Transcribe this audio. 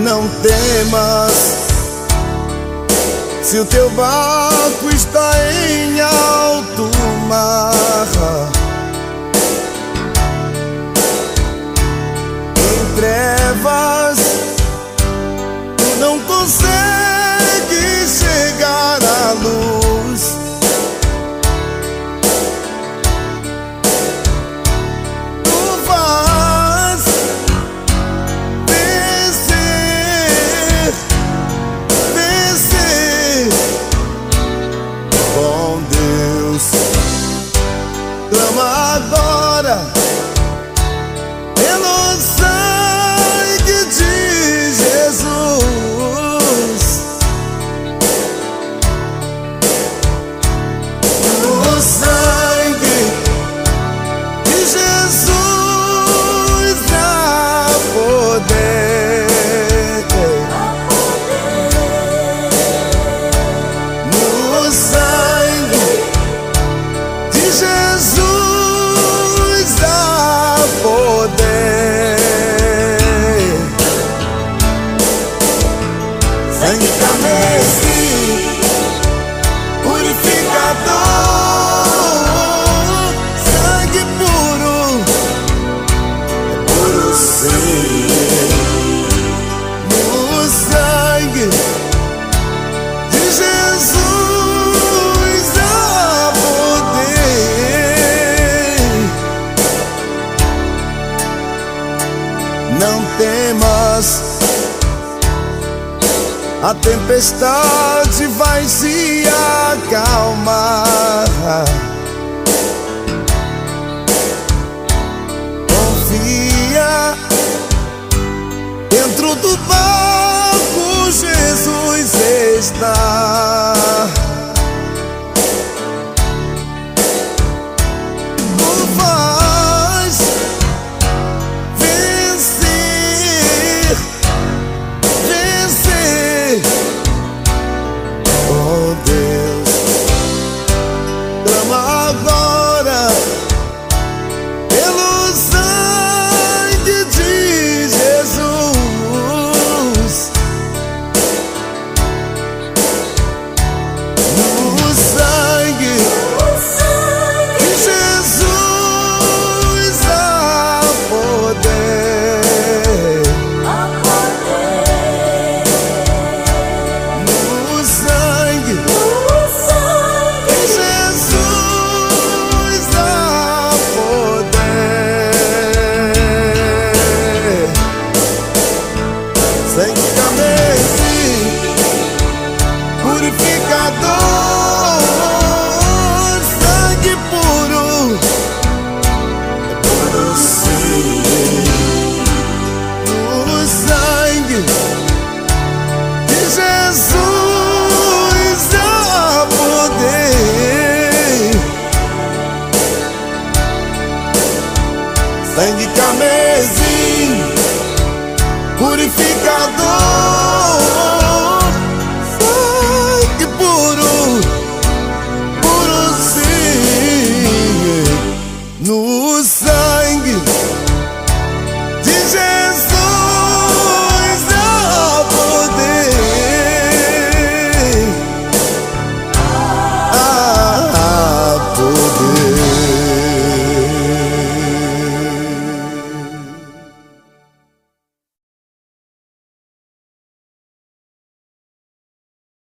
Não temas, se o teu barco está em alto mar. Em trevas tu não consegues chegar à luz. Tu vais vencer, vencer com Deus. Clama agora pelo sangue de Jesus. O sangue de Jesus dá poder. No sangue de Jesus dá poder. Sangue carmesim, purificador, sangue puro, puro sim. No sangue de Jesus há poder. Não temas, a tempestade vai se acalmar. Confia, dentro do barco Jesus está. Tu vais vencer, vencer. Oh Deus, clama agora pelo sangue de Jesus. No sangue de Jesus há poder. No sangue de Jesus há poder. Sangue carmesim, purificador, sangue puro, puro sim. No sangue de Jesus há poder. Sangue carmesim, purificador, sangue puro, puro sim. No